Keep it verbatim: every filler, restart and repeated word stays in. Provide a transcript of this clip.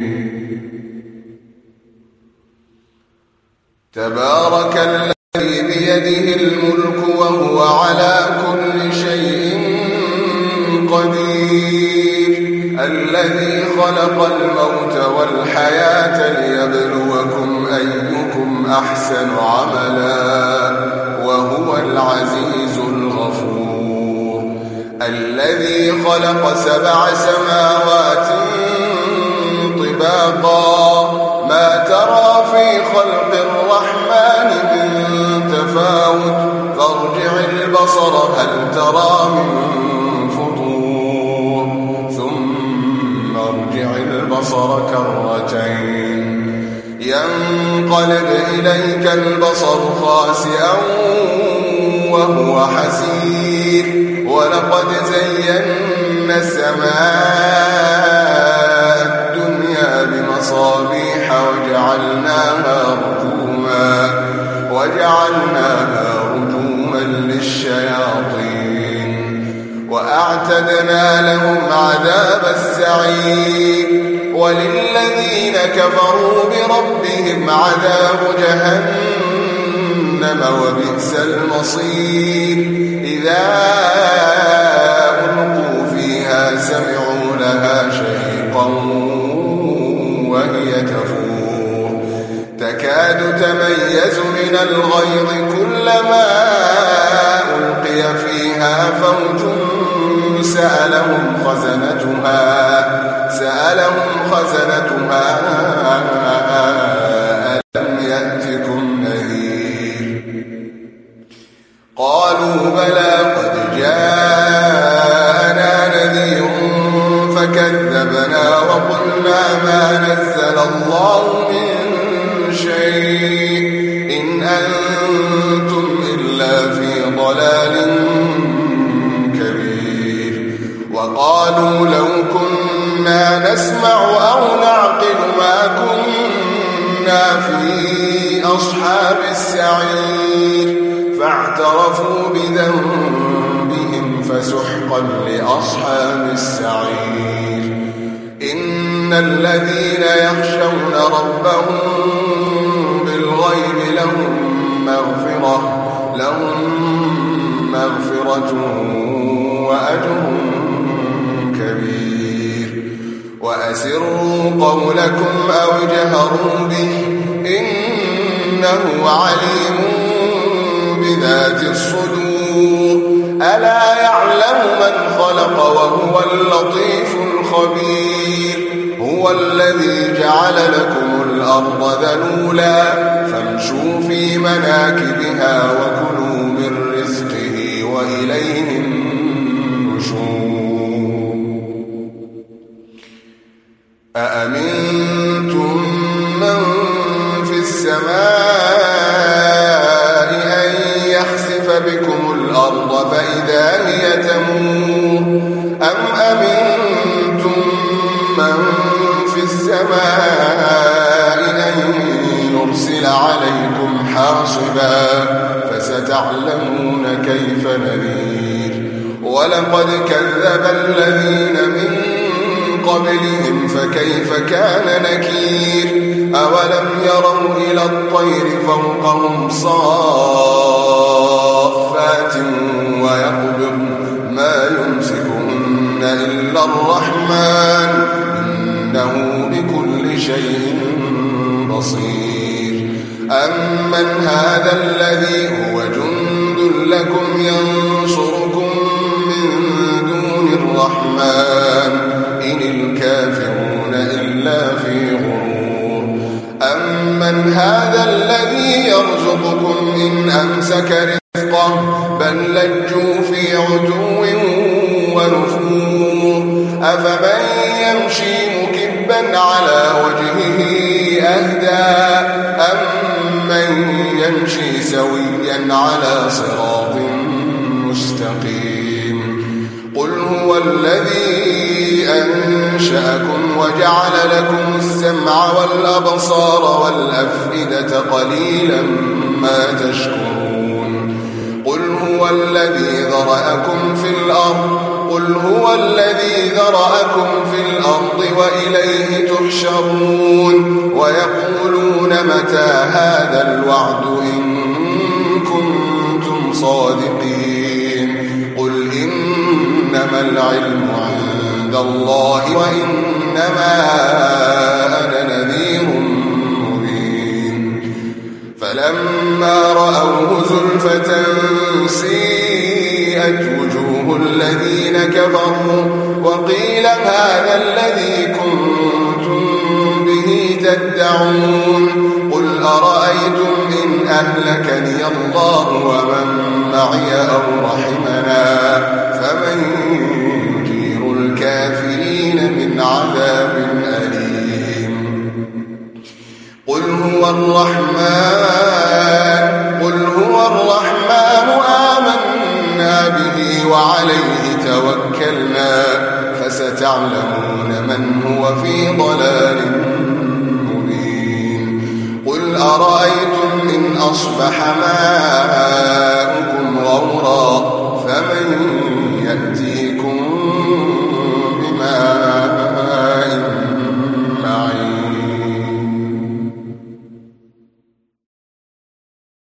تبارك الذي بيده الملك وهو على كل شيء قدير، الذي خلق الموت والحياة ليبلوكم أيكم أحسن عملا وهو العزيز الغفور، الذي خلق سبع سماوات طباقا ما ترى في خلق الرحمن من تفاوت فارجع البصر هل ترى من فطور ثم ارجع البصر كرتين ينقلب إليك البصر خاسئا وهو حسير، ولقد زينا السماء الدنيا بمصابيح وجعلناها رجوما وجعلناها رجوما للشياطين وأعتدنا لهم عذاب السعير، وللذين كفروا بربهم عذاب جهنم وبئس المصير، إذا ألقوا فيها سمعوا لها شهيقا وهي تفور تكاد تميز من الغيظ كلما ألقي فيها فوج سألهم خزنتها سألهم خزنتها ألم يأتكم نذير؟ قالوا بلى قد جاءنا نذير فكذبنا وقلنا ما نزل الله من شيء إن أنتم إلا في ضلال كبير، وقالوا لو كنا نسمع أو نعقل ما كنا في أصحاب السعير، فاعترفوا بذنبهم فسحقا لأصحاب السعير. إن الذين يخشون ربهم بالغيب لهم مغفرة لهم مغفرة وأجر كبير، وأسروا قولكم أو اجهروا به إنه عليم بذات الصدور، ألا يعلم من خلق وهو اللطيف الخبير، هو الذي جعل لكم الأرض ذلولا فامشوا في مناكبها وكلوا من رزقه وإليه النشور. أأمنتم من في السماء أن يخسف بكم الأرض فإذا هي تمور، أم أمنتم من في السماء أن يرسل عليكم حاصبا فستعلمون كيف نذير. ولقد كذب الذين من قبلهم فكيف كان نكير، أولم يروا إلى الطير فوقهم صافات ويقبضن ما يمسكهن إلا الرحمن إنه بكل شيء بصير. أمن هذا الذي هو جند لكم ينصركم من دون الرحمن إن الكافرون إلا في غرور. أمن هذا الذي يرزقكم إن أمسك رزقه بل لجوا في عتو ونفور. أفمن يمشي مكبا على وجهه أهدى أمن يمشي سويا على صراط مستقيم. قل هو الذي أنشأكم وجعل لكم السمع والأبصار والأفئدة قليلا ما تشكرون. قل هو الذي ذرأكم في الأرض قل هو الذي ذرأكم في الأرض وإليه تحشرون ويقولون متى هذا الوعد إن كنتم صادقين قل إنما العلم عند الله وإنما أنا نذير مبين فلما رأوه زلفة سيئت وجوه الذين كفروا وقيل هذا الذي كنتم به تدعون قل أرأيتم إن أهلكني الله ومن معي أو رحمنا فمن يجير الكافرين من عذاب أليم قل هو الرحمن قل هو الرحمن آمنا به وعليه توكلنا فستعلمون من هو في ضلال مبين قل أرأيتم إن أصبح ماؤكم